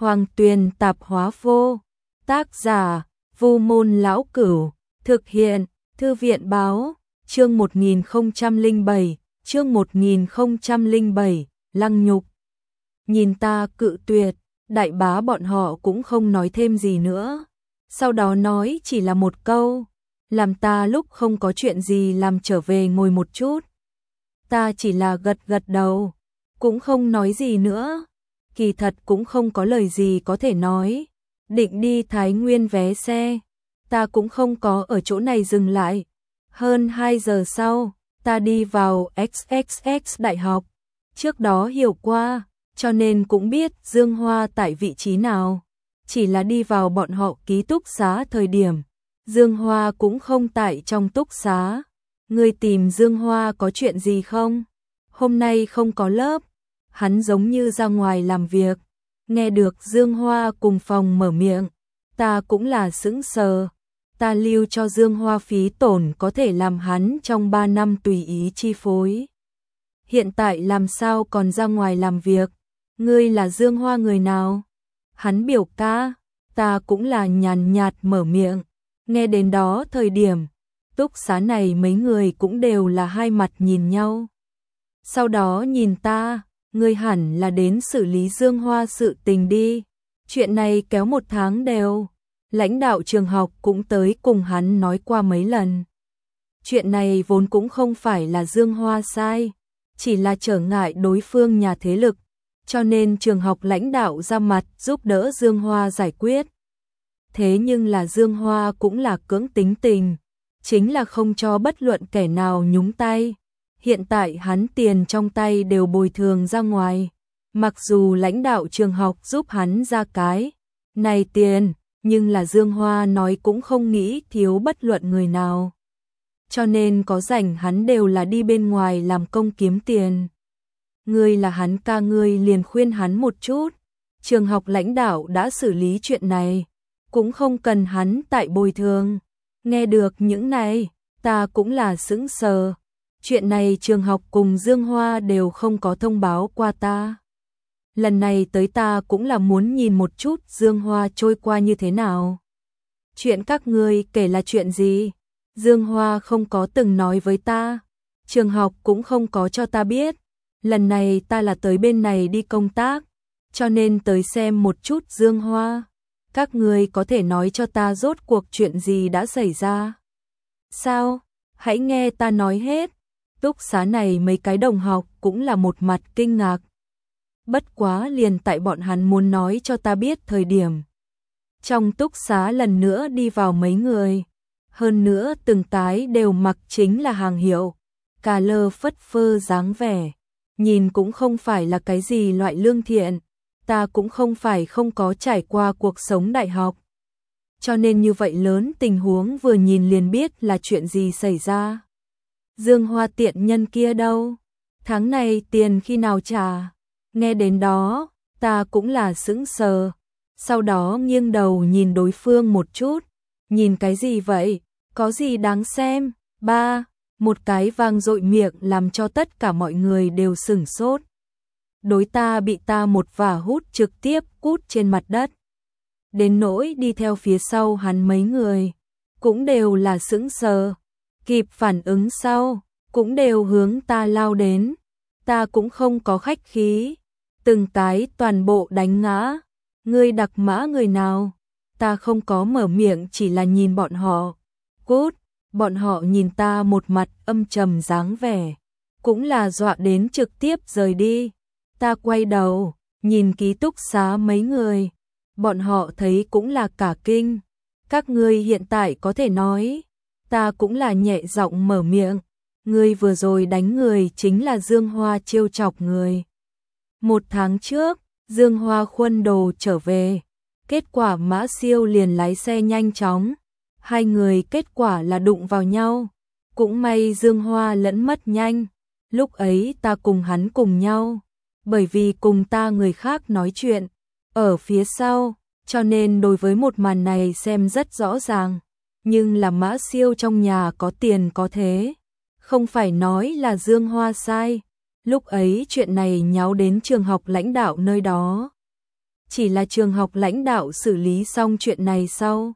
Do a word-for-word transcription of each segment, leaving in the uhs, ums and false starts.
Hoàng Tuyền tạp hóa vô. Tác giả, Vu Môn Lão Cửu. Thực hiện, Thư viện báo. Chương một nghìn không trăm lẻ bảy, chương một nghìn không trăm lẻ bảy, Lăng Nhục. Nhìn ta cự tuyệt, đại bá bọn họ cũng không nói thêm gì nữa. Sau đó nói chỉ là một câu, làm ta lúc không có chuyện gì làm trở về ngồi một chút. Ta chỉ là gật gật đầu, cũng không nói gì nữa. Kỳ thật cũng không có lời gì có thể nói. Định đi Thái Nguyên vé xe, ta cũng không có ở chỗ này dừng lại. Hơn hai giờ sau, ta đi vào ích ích ích Đại học. Trước đó hiểu qua, cho nên cũng biết Dương Hoa tại vị trí nào. Chỉ là đi vào bọn họ ký túc xá thời điểm, Dương Hoa cũng không tại trong túc xá. Ngươi tìm Dương Hoa có chuyện gì không? Hôm nay không có lớp. Hắn giống như ra ngoài làm việc. Nghe được Dương Hoa cùng phòng mở miệng, ta cũng là sững sờ. Ta lưu cho Dương Hoa phí tổn có thể làm hắn trong ba năm tùy ý chi phối. Hiện tại làm sao còn ra ngoài làm việc? Ngươi là Dương Hoa người nào? Hắn biểu ca. Ta cũng là nhàn nhạt mở miệng. Nghe đến đó thời điểm, túc xá này mấy người cũng đều là hai mặt nhìn nhau. Sau đó nhìn ta, ngươi hẳn là đến xử lý Dương Hoa sự tình đi. Chuyện này kéo một tháng đều. Lãnh đạo trường học cũng tới cùng hắn nói qua mấy lần. Chuyện này vốn cũng không phải là Dương Hoa sai, chỉ là trở ngại đối phương nhà thế lực, cho nên trường học lãnh đạo ra mặt giúp đỡ Dương Hoa giải quyết. Thế nhưng là Dương Hoa cũng là cưỡng tính tình, chính là không cho bất luận kẻ nào nhúng tay. Hiện tại hắn tiền trong tay đều bồi thường ra ngoài, mặc dù lãnh đạo trường học giúp hắn ra cái này tiền, nhưng là Dương Hoa nói cũng không nghĩ thiếu bất luận người nào. Cho nên có rảnh hắn đều là đi bên ngoài làm công kiếm tiền. Ngươi là hắn ca, ngươi liền khuyên hắn một chút. Trường học lãnh đạo đã xử lý chuyện này, cũng không cần hắn tại bồi thường. Nghe được những này, ta cũng là sững sờ. Chuyện này trường học cùng Dương Hoa đều không có thông báo qua ta. Lần này tới ta cũng là muốn nhìn một chút Dương Hoa trôi qua như thế nào. Chuyện các ngươi kể là chuyện gì? Dương Hoa không có từng nói với ta. Trường học cũng không có cho ta biết. Lần này ta là tới bên này đi công tác, cho nên tới xem một chút Dương Hoa. Các ngươi có thể nói cho ta rốt cuộc chuyện gì đã xảy ra? Sao? Hãy nghe ta nói hết. Túc xá này mấy cái đồng học cũng là một mặt kinh ngạc. Bất quá liền tại bọn hắn muốn nói cho ta biết thời điểm. Trong túc xá lần nữa đi vào mấy người. Hơn nữa từng cái đều mặc chính là hàng hiệu. Cà lơ phất phơ dáng vẻ. Nhìn cũng không phải là cái gì loại lương thiện. Ta cũng không phải không có trải qua cuộc sống đại học. Cho nên như vậy lớn tình huống vừa nhìn liền biết là chuyện gì xảy ra. Dương Hoa tiện nhân kia đâu? Tháng này tiền khi nào trả? Nghe đến đó, ta cũng là sững sờ. Sau đó nghiêng đầu nhìn đối phương một chút. Nhìn cái gì vậy? Có gì đáng xem? Ba, một cái vang dội miệng làm cho tất cả mọi người đều sửng sốt. Đối ta bị ta một vả hút trực tiếp cút trên mặt đất. Đến nỗi đi theo phía sau hắn mấy người, cũng đều là sững sờ. Kịp phản ứng sau, cũng đều hướng ta lao đến. Ta cũng không có khách khí. Từng cái toàn bộ đánh ngã. Ngươi đặc mã người nào? Ta không có mở miệng, chỉ là nhìn bọn họ. Cút, bọn họ nhìn ta một mặt âm trầm dáng vẻ. Cũng là dọa đến trực tiếp rời đi. Ta quay đầu, nhìn ký túc xá mấy người. Bọn họ thấy cũng là cả kinh. Các ngươi hiện tại có thể nói. Ta cũng là nhẹ giọng mở miệng. Ngươi vừa rồi đánh người chính là Dương Hoa trêu chọc người. Một tháng trước, Dương Hoa khuân đồ trở về. Kết quả Mã Siêu liền lái xe nhanh chóng. Hai người kết quả là đụng vào nhau. Cũng may Dương Hoa lẫn mất nhanh. Lúc ấy ta cùng hắn cùng nhau. Bởi vì cùng ta người khác nói chuyện ở phía sau, cho nên đối với một màn này xem rất rõ ràng. Nhưng là Mã Siêu trong nhà có tiền có thế. Không phải nói là Dương Hoa sai. Lúc ấy chuyện này nháo đến trường học lãnh đạo nơi đó. chỉ là trường học lãnh đạo xử lý xong chuyện này sau.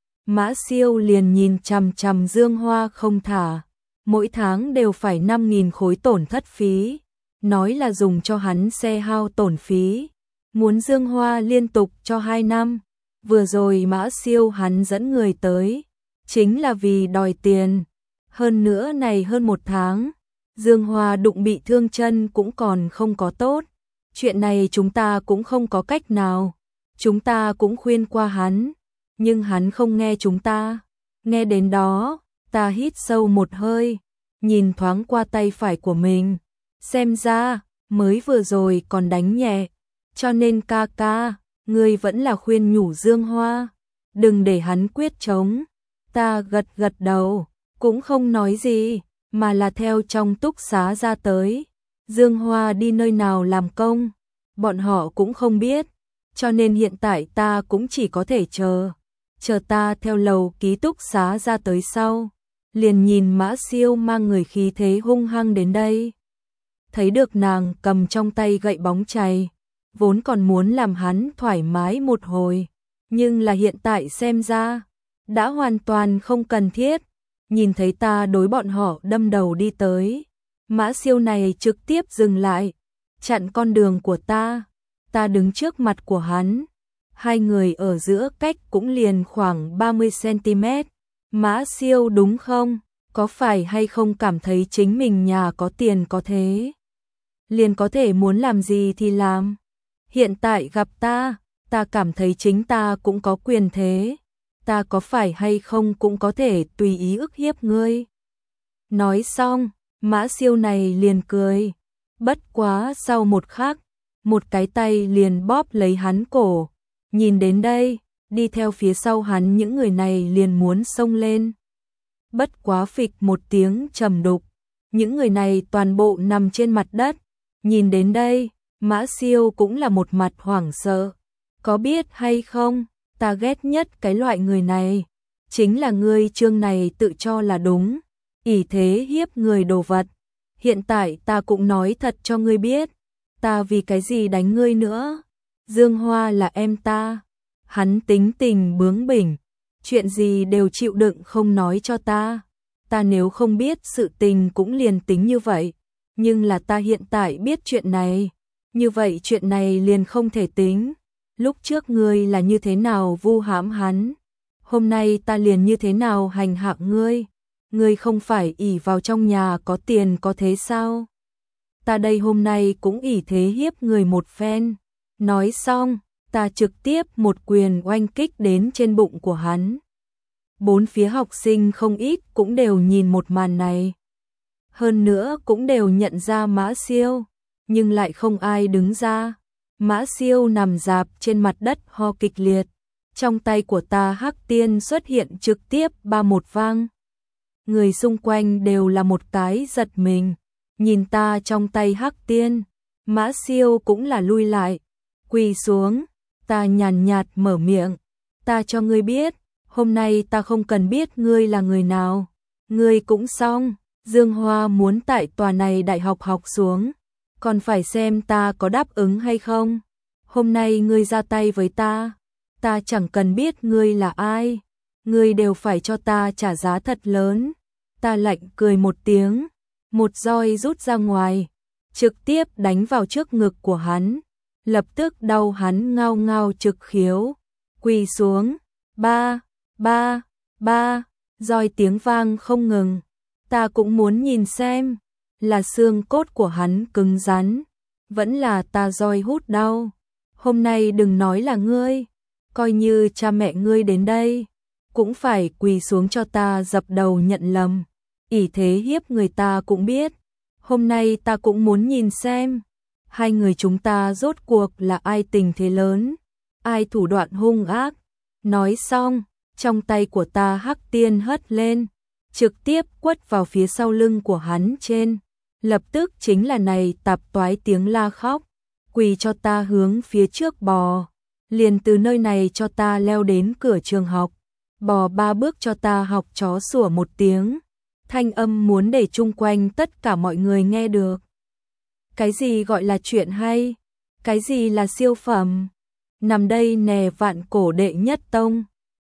Mã Siêu liền nhìn chằm chằm Dương Hoa không thả, mỗi tháng đều phải năm nghìn khối tổn thất phí, nói là dùng cho hắn xe hao tổn phí, muốn Dương Hoa liên tục cho hai năm. Vừa rồi Mã Siêu hắn dẫn người tới, chính là vì đòi tiền. Hơn nữa này hơn một tháng, Dương Hoa đụng bị thương chân cũng còn không có tốt. Chuyện này chúng ta cũng không có cách nào. Chúng ta cũng khuyên qua hắn, nhưng hắn không nghe chúng ta. Nghe đến đó, ta hít sâu một hơi, nhìn thoáng qua tay phải của mình. Xem ra, mới vừa rồi còn đánh nhẹ. Cho nên ca ca, ngươi vẫn là khuyên nhủ Dương Hoa, đừng để hắn quyết chống. Ta gật gật đầu, cũng không nói gì, mà là theo trong túc xá ra tới. Dương Hoa đi nơi nào làm công, bọn họ cũng không biết, cho nên hiện tại ta cũng chỉ có thể chờ. Chờ ta theo lầu ký túc xá ra tới sau, liền nhìn Mã Siêu mang người khí thế hung hăng đến đây. Thấy được nàng cầm trong tay gậy bóng chày, vốn còn muốn làm hắn thoải mái một hồi, nhưng là hiện tại xem ra, đã hoàn toàn không cần thiết. Nhìn thấy ta đối bọn họ đâm đầu đi tới, Mã Siêu này trực tiếp dừng lại, chặn con đường của ta. Ta đứng trước mặt của hắn, hai người ở giữa cách cũng liền khoảng ba mươi xăng-ti-mét. Mã Siêu đúng không? Có phải hay không cảm thấy chính mình nhà có tiền có thế? Liền có thể muốn làm gì thì làm. Hiện tại gặp ta, ta cảm thấy chính ta cũng có quyền thế. Ta có phải hay không cũng có thể tùy ý ức hiếp ngươi. Nói xong, Mã Siêu này liền cười. Bất quá sau một khắc, một cái tay liền bóp lấy hắn cổ. Nhìn đến đây, đi theo phía sau hắn những người này liền muốn xông lên. Bất quá phịch một tiếng trầm đục, những người này toàn bộ nằm trên mặt đất. Nhìn đến đây, Mã Siêu cũng là một mặt hoảng sợ. Có biết hay không, ta ghét nhất cái loại người này. Chính là ngươi chương này tự cho là đúng, ỷ thế hiếp người đồ vật. Hiện tại ta cũng nói thật cho ngươi biết, ta vì cái gì đánh ngươi nữa. Dương Hoa là em ta, hắn tính tình bướng bỉnh, chuyện gì đều chịu đựng không nói cho ta. Ta nếu không biết sự tình cũng liền tính như vậy, nhưng là ta hiện tại biết chuyện này, như vậy chuyện này liền không thể tính. Lúc trước ngươi là như thế nào vu hãm hắn, hôm nay ta liền như thế nào hành hạ ngươi. Ngươi không phải ỷ vào trong nhà có tiền có thế sao? Ta đây hôm nay cũng ỷ thế hiếp người một phen. Nói xong, ta trực tiếp một quyền oanh kích đến trên bụng của hắn. Bốn phía học sinh không ít cũng đều nhìn một màn này. Hơn nữa cũng đều nhận ra Mã Siêu, nhưng lại không ai đứng ra. Mã Siêu nằm rạp trên mặt đất ho kịch liệt. Trong tay của ta Hắc Tiên xuất hiện trực tiếp ba một vang. Người xung quanh đều là một cái giật mình. Nhìn ta trong tay Hắc Tiên, Mã Siêu cũng là lui lại, quỳ xuống. Ta nhàn nhạt mở miệng, ta cho ngươi biết, hôm nay ta không cần biết ngươi là người nào. Ngươi cũng xong. Dương Hoa muốn tại tòa này đại học học xuống, còn phải xem ta có đáp ứng hay không. Hôm nay ngươi ra tay với ta, ta chẳng cần biết ngươi là ai, ngươi đều phải cho ta trả giá thật lớn. Ta lạnh cười một tiếng, một roi rút ra ngoài, trực tiếp đánh vào trước ngực của hắn, lập tức đau hắn ngao ngao trực khiếu, quỳ xuống. Ba, ba, ba, roi tiếng vang không ngừng. Ta cũng muốn nhìn xem, là xương cốt của hắn cứng rắn, vẫn là ta roi hút đau. Hôm nay đừng nói là ngươi, coi như cha mẹ ngươi đến đây, cũng phải quỳ xuống cho ta dập đầu nhận lầm. Ỷ thế hiếp người ta cũng biết, hôm nay ta cũng muốn nhìn xem, hai người chúng ta rốt cuộc là ai tình thế lớn, ai thủ đoạn hung ác. Nói xong, trong tay của ta Hắc Tiên hất lên, trực tiếp quất vào phía sau lưng của hắn trên. Lập tức chính là này tạp toái tiếng la khóc, quỳ cho ta hướng phía trước bò, liền từ nơi này cho ta leo đến cửa trường học, bò ba bước cho ta học chó sủa một tiếng, thanh âm muốn để chung quanh tất cả mọi người nghe được. Cái gì gọi là chuyện hay? Cái gì là siêu phẩm? nằm đây nè vạn cổ đệ nhất tông.